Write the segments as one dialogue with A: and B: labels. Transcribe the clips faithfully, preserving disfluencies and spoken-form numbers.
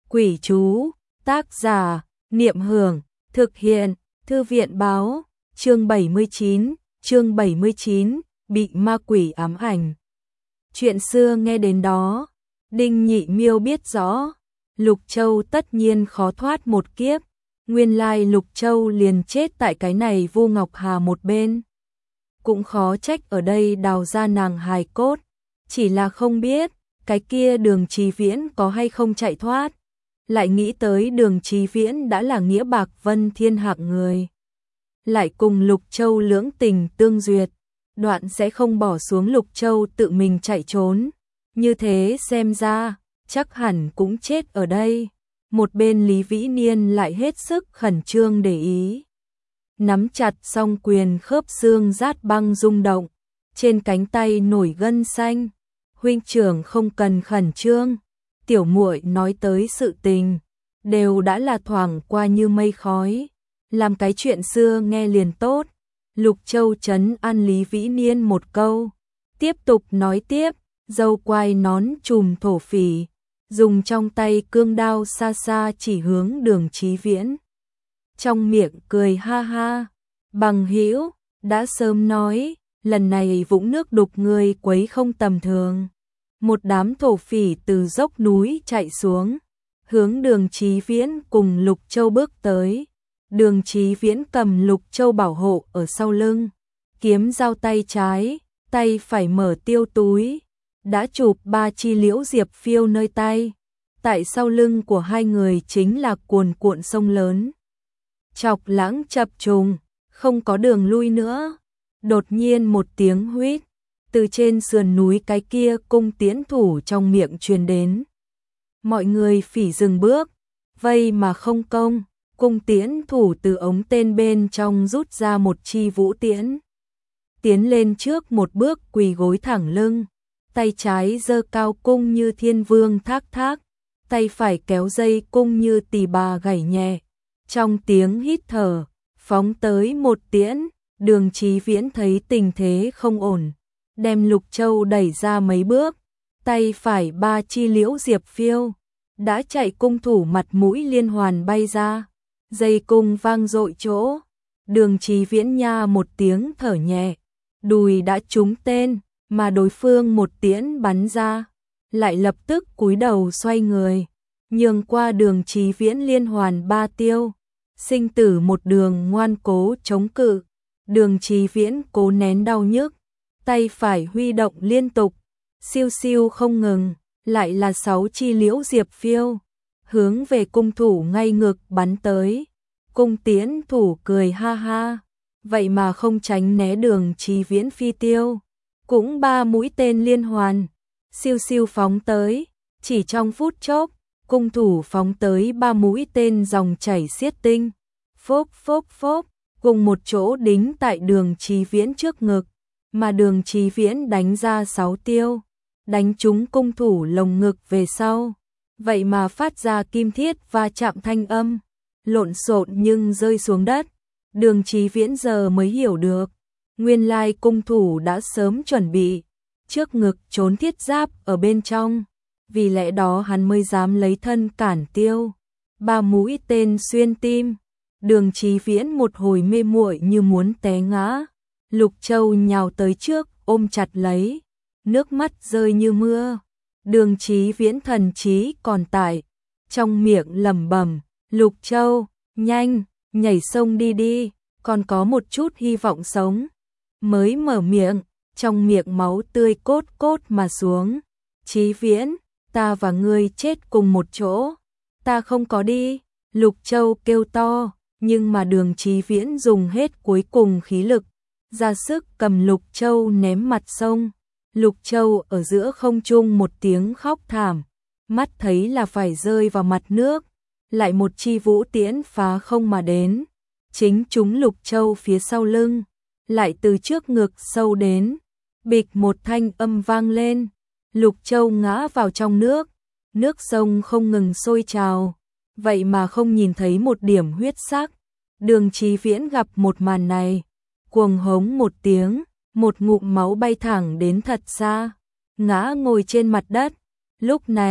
A: Quỷ chú, tác giả, Niệm Hưởng, thực hiện, Thư viện báo, chương bảy mươi chín, chương bảy mươi chín, bị ma quỷ ám ảnh. Chuyện xưa nghe đến đó, Đinh Nhị Miêu biết rõ, Lục Châu tất nhiên khó thoát một kiếp, nguyên lai Lục Châu liền chết tại cái này Vu Ngọc Hà một bên. Cũng khó trách ở đây đào ra nàng hài cốt, chỉ là không biết, cái kia Đường Chí Viễn có hay không chạy thoát. Lại nghĩ tới Đường Chí Viễn đã là nghĩa bạc vân thiên hạng người. Lại cùng Lục Châu lưỡng tình tương duyệt, đoạn sẽ không bỏ xuống Lục Châu tự mình chạy trốn. Như thế xem ra, chắc hẳn cũng chết ở đây. Một bên Lý Vĩ Niên lại hết sức khẩn trương để ý. Nắm chặt song quyền khớp xương rát băng rung động, trên cánh tay nổi gân xanh. Huynh trưởng không cần khẩn trương, tiểu muội nói tới sự tình, đều đã là thoảng qua như mây khói, làm cái chuyện xưa nghe liền tốt. Lục Châu trấn an Lý Vĩ Niên một câu, tiếp tục nói tiếp, dâu quai nón trùm thổ phỉ, dùng trong tay cương đao xa xa chỉ hướng Đường Chí Viễn. Trong miệng cười ha ha, bằng hữu, đã sớm nói, lần này vũng nước đục người quấy không tầm thường. Một đám thổ phỉ từ dốc núi chạy xuống, hướng Đường Chí Viễn cùng Lục Châu bước tới. Đường Chí Viễn cầm Lục Châu bảo hộ ở sau lưng, kiếm dao tay trái, tay phải mở tiêu túi, đã chụp ba chi liễu diệp phiêu nơi tay. Tại sau lưng của hai người chính là cuồn cuộn sông lớn. Chọc lãng chập trùng, không có đường lui nữa. Đột nhiên một tiếng huýt, từ trên sườn núi cái kia cung tiễn thủ trong miệng truyền đến. Mọi người phỉ dừng bước, vây mà không công, cung tiễn thủ từ ống tên bên trong rút ra một chi vũ tiễn. Tiến lên trước một bước quỳ gối thẳng lưng, tay trái giơ cao cung như thiên vương thác thác, tay phải kéo dây cung như tỳ bà gảy nhẹ. Trong tiếng hít thở, phóng tới một tiễn, Đường Chí Viễn thấy tình thế không ổn, đem Lục Châu đẩy ra mấy bước, tay phải ba chi liễu diệp phiêu, đã chạy cung thủ mặt mũi liên hoàn bay ra, dây cung vang dội chỗ, Đường Chí Viễn nha một tiếng thở nhẹ, đùi đã trúng tên, mà đối phương một tiễn bắn ra, lại lập tức cúi đầu xoay người, nhường qua Đường Chí Viễn liên hoàn ba tiêu, sinh tử một đường ngoan cố chống cự. Đường Chí Viễn cố nén đau nhức, tay phải huy động liên tục, siêu siêu không ngừng, lại là sáu chi liễu diệp phiêu, hướng về cung thủ ngay ngực bắn tới. Cung tiễn thủ cười ha ha, vậy mà không tránh né Đường Chí Viễn phi tiêu, cũng ba mũi tên liên hoàn, siêu siêu phóng tới, chỉ trong phút chốc, cung thủ phóng tới ba mũi tên dòng chảy xiết tinh, phốc phốc phốc, cùng một chỗ đính tại Đường Chí Viễn trước ngực, mà Đường Chí Viễn đánh ra sáu tiêu, đánh trúng cung thủ lồng ngực về sau, vậy mà phát ra kim thiết va chạm thanh âm, lộn xộn nhưng rơi xuống đất. Đường Chí Viễn giờ mới hiểu được, nguyên lai cung thủ đã sớm chuẩn bị, trước ngực trốn thiết giáp ở bên trong, vì lẽ đó hắn mới dám lấy thân cản tiêu, ba mũi tên xuyên tim. Đường Chí Viễn một hồi mê muội như muốn té ngã, Lục Châu nhào tới trước ôm chặt lấy, nước mắt rơi như mưa. Đường Chí Viễn thần trí còn tại, trong miệng lẩm bẩm, Lục Châu, nhanh, nhảy sông đi đi, còn có một chút hy vọng sống. Mới mở miệng, trong miệng máu tươi cốt cốt mà xuống. Chí Viễn, ta và ngươi chết cùng một chỗ, ta không có đi. Lục Châu kêu to. Nhưng mà Đường Chí Viễn dùng hết cuối cùng khí lực, ra sức cầm Lục Châu ném mặt sông. Lục Châu ở giữa không trung một tiếng khóc thảm, mắt thấy là phải rơi vào mặt nước, lại một chi vũ tiễn phá không mà đến, chính trúng Lục Châu phía sau lưng, lại từ trước ngực sâu đến, bịch một thanh âm vang lên, Lục Châu ngã vào trong nước, nước sông không ngừng sôi trào. Vậy mà không nhìn thấy một điểm huyết sắc. Đường Chí Viễn gặp một màn này, cuồng hống một tiếng, một ngụm máu bay thẳng đến thật xa, ngã ngồi trên mặt đất. Lúc này,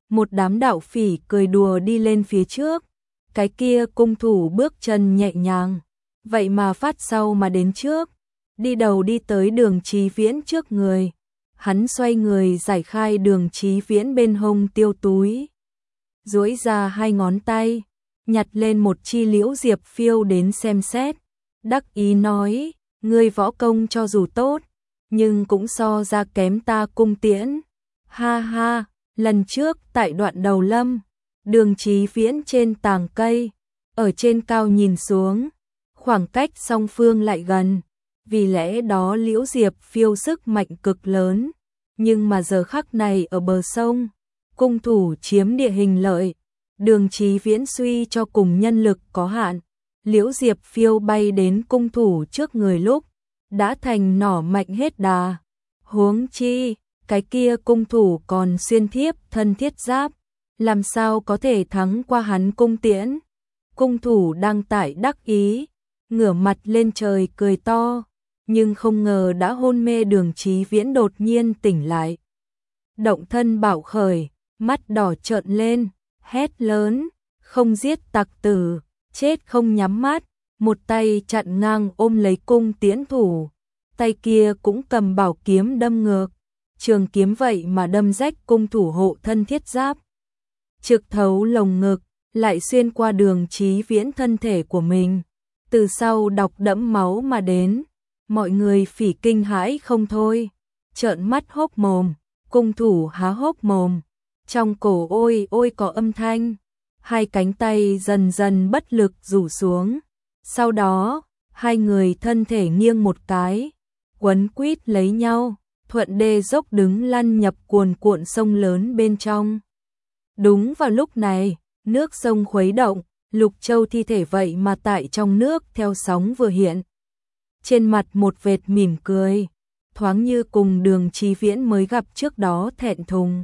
A: một đám đạo phỉ cười đùa đi lên phía trước. Cái kia cung thủ bước chân nhẹ nhàng, vậy mà phát sau mà đến trước, đi đầu đi tới Đường Chí Viễn trước người. Hắn xoay người giải khai Đường Chí Viễn bên hông tiêu túi, duỗi ra hai ngón tay, nhặt lên một chi liễu diệp phiêu đến xem xét, đắc ý nói, ngươi võ công cho dù tốt, nhưng cũng so ra kém ta cung tiễn. Ha ha, lần trước tại đoạn đầu lâm, Đường Chí Viễn trên tàng cây, ở trên cao nhìn xuống, khoảng cách song phương lại gần, vì lẽ đó liễu diệp phiêu sức mạnh cực lớn, nhưng mà giờ khắc này ở bờ sông, cung thủ chiếm địa hình lợi, Đường Chí Viễn suy cho cùng nhân lực có hạn, liễu diệp phiêu bay đến cung thủ trước người lúc đã thành nỏ mạnh hết đà. Huống chi, cái kia cung thủ còn xuyên thiếp thân thiết giáp, làm sao có thể thắng qua hắn cung tiễn. Cung thủ đang tại đắc ý, ngửa mặt lên trời cười to, nhưng không ngờ đã hôn mê Đường Chí Viễn đột nhiên tỉnh lại. Động thân bảo khởi, mắt đỏ trợn lên, hét lớn, không giết tặc tử, chết không nhắm mắt, một tay chặn ngang ôm lấy cung tiễn thủ, tay kia cũng cầm bảo kiếm đâm ngược, trường kiếm vậy mà đâm rách cung thủ hộ thân thiết giáp, trực thấu lồng ngực, lại xuyên qua Đường Chí Viễn thân thể của mình, từ sau đọc đẫm máu mà đến. Mọi người phỉ kinh hãi không thôi, trợn mắt hốc mồm, cung thủ há hốc mồm, trong cổ ôi ôi có âm thanh, hai cánh tay dần dần bất lực rủ xuống. Sau đó, hai người thân thể nghiêng một cái, quấn quýt lấy nhau, thuận đê dốc đứng lăn nhập cuồn cuộn sông lớn bên trong. Đúng vào lúc này, nước sông khuấy động, Lục Châu thi thể vậy mà tại trong nước theo sóng vừa hiện. Trên mặt một vệt mỉm cười, thoáng như cùng Đường Chí Viễn mới gặp trước đó thẹn thùng.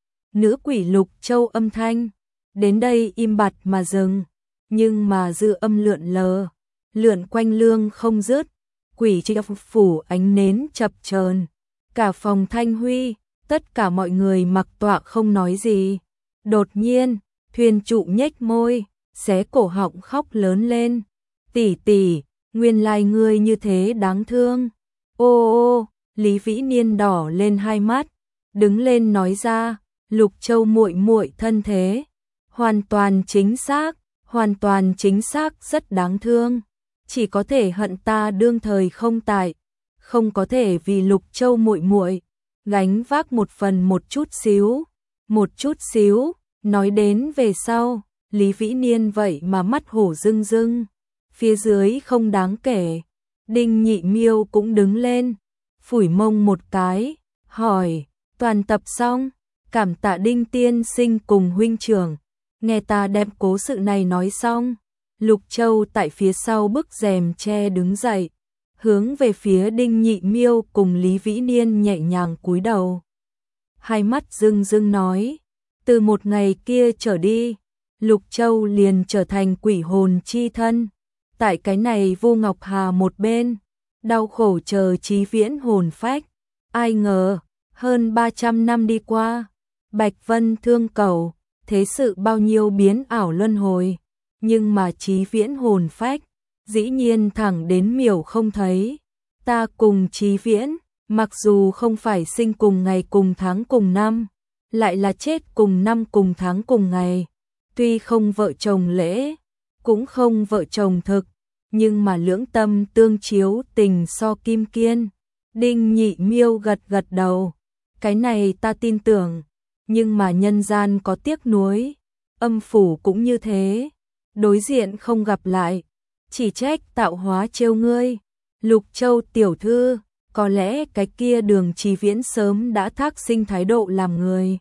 A: Nữ quỷ Lục Châu âm thanh, đến đây im bặt mà dừng, nhưng mà dư âm lượn lờ, lượn quanh lương không dứt, quỷ chi phủ ánh nến chập chờn, cả phòng thanh huy, tất cả mọi người mặc tọa không nói gì. Đột nhiên, thuyền trụ nhếch môi, xé cổ họng khóc lớn lên, tỷ tỷ, nguyên lai ngươi như thế đáng thương. Ô ô, Lý Vĩ Niên đỏ lên hai mắt, đứng lên nói ra, Lục Châu muội muội thân thế, hoàn toàn chính xác, hoàn toàn chính xác rất đáng thương, chỉ có thể hận ta đương thời không tại, không có thể vì Lục Châu muội muội gánh vác một phần một chút xíu, một chút xíu, nói đến về sau, Lý Vĩ Niên vậy mà mắt hổ rưng rưng, phía dưới không đáng kể. Đinh Nhị Miêu cũng đứng lên, phủi mông một cái, hỏi, toàn tập xong, cảm tạ Đinh tiên sinh cùng huynh trưởng, nghe ta đem cố sự này nói xong. Lục Châu tại phía sau bức rèm che đứng dậy, hướng về phía Đinh Nhị Miêu cùng Lý Vĩ Niên nhẹ nhàng cúi đầu. Hai mắt rưng rưng nói, từ một ngày kia trở đi, Lục Châu liền trở thành quỷ hồn chi thân. Tại cái này Vô Ngọc Hà một bên, đau khổ chờ Chí Viễn hồn phách. Ai ngờ, hơn ba trăm năm đi qua, Bạch Vân thương cầu, thế sự bao nhiêu biến ảo luân hồi, nhưng mà Chí Viễn hồn phách, dĩ nhiên thẳng đến miểu không thấy. Ta cùng Chí Viễn, mặc dù không phải sinh cùng ngày cùng tháng cùng năm, lại là chết cùng năm cùng tháng cùng ngày, tuy không vợ chồng lễ, cũng không vợ chồng thực, nhưng mà lưỡng tâm tương chiếu tình so kim kiên. Đinh Nhị Miêu gật gật đầu, cái này ta tin tưởng, nhưng mà nhân gian có tiếc nuối, âm phủ cũng như thế, đối diện không gặp lại, chỉ trách tạo hóa trêu ngươi. Lục Châu tiểu thư, có lẽ cái kia Đường Chí Viễn sớm đã thác sinh thái độ làm người.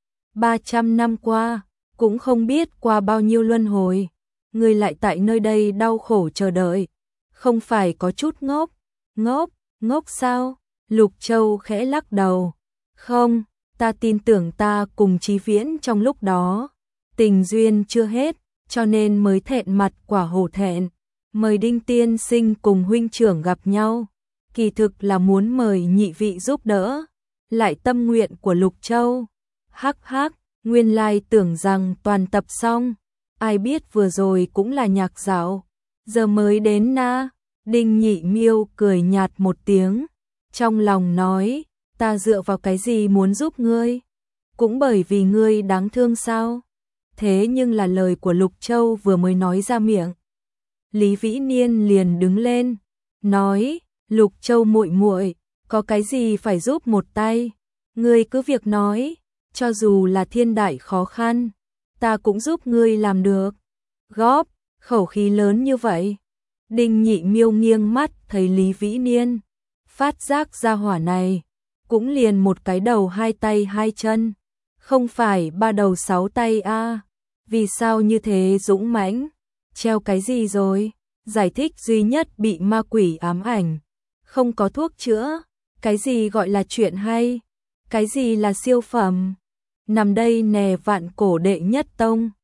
A: ba trăm năm qua, cũng không biết qua bao nhiêu luân hồi, ngươi lại tại nơi đây đau khổ chờ đợi, không phải có chút ngốc. Ngốc, ngốc sao? Lục Châu khẽ lắc đầu. Không, ta tin tưởng ta cùng Chí Viễn trong lúc đó, tình duyên chưa hết, cho nên mới thẹn mặt quả hổ thẹn, mời Đinh tiên sinh cùng huynh trưởng gặp nhau, kỳ thực là muốn mời nhị vị giúp đỡ, lại tâm nguyện của Lục Châu. Hắc hắc, Nguyên lai tưởng rằng toàn tập xong, ai biết vừa rồi cũng là nhạc dạo, giờ mới đến na. Đinh Nhị Miêu cười nhạt một tiếng, trong lòng nói, ta dựa vào cái gì muốn giúp ngươi? Cũng bởi vì ngươi đáng thương sao? Thế nhưng là lời của Lục Châu vừa mới nói ra miệng. Lý Vĩ Niên liền đứng lên, nói, Lục Châu muội muội, có cái gì phải giúp một tay? Ngươi cứ việc nói, cho dù là thiên đại khó khăn, ta cũng giúp ngươi làm được. Góp, khẩu khí lớn như vậy. Đinh Nhị Miêu nghiêng mắt thấy Lý Vĩ Niên, phát giác ra hỏa này, cũng liền một cái đầu hai tay hai chân, không phải ba đầu sáu tay a. À. Vì sao như thế dũng mãnh? Treo cái gì rồi? Giải thích duy nhất bị ma quỷ ám ảnh, không có thuốc chữa, cái gì gọi là chuyện hay? Cái gì là siêu phẩm? Nằm đây nè vạn cổ đệ nhất tông.